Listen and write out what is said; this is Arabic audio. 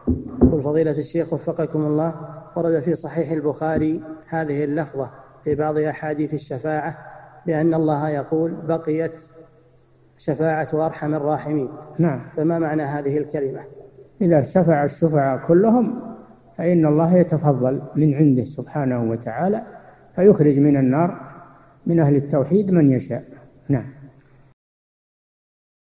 يقول فضيلة الشيخ وفقكم الله، ورد في صحيح البخاري هذه اللفظة في بعض أحاديث الشفاعة بأن الله يقول بقيت شفاعة أرحم الراحمين. نعم. فما معنى هذه الكلمة؟ إذا شفع الشفعاء كلهم فإن الله يتفضل من عنده سبحانه وتعالى فيخرج من النار من أهل التوحيد من يشاء. نعم.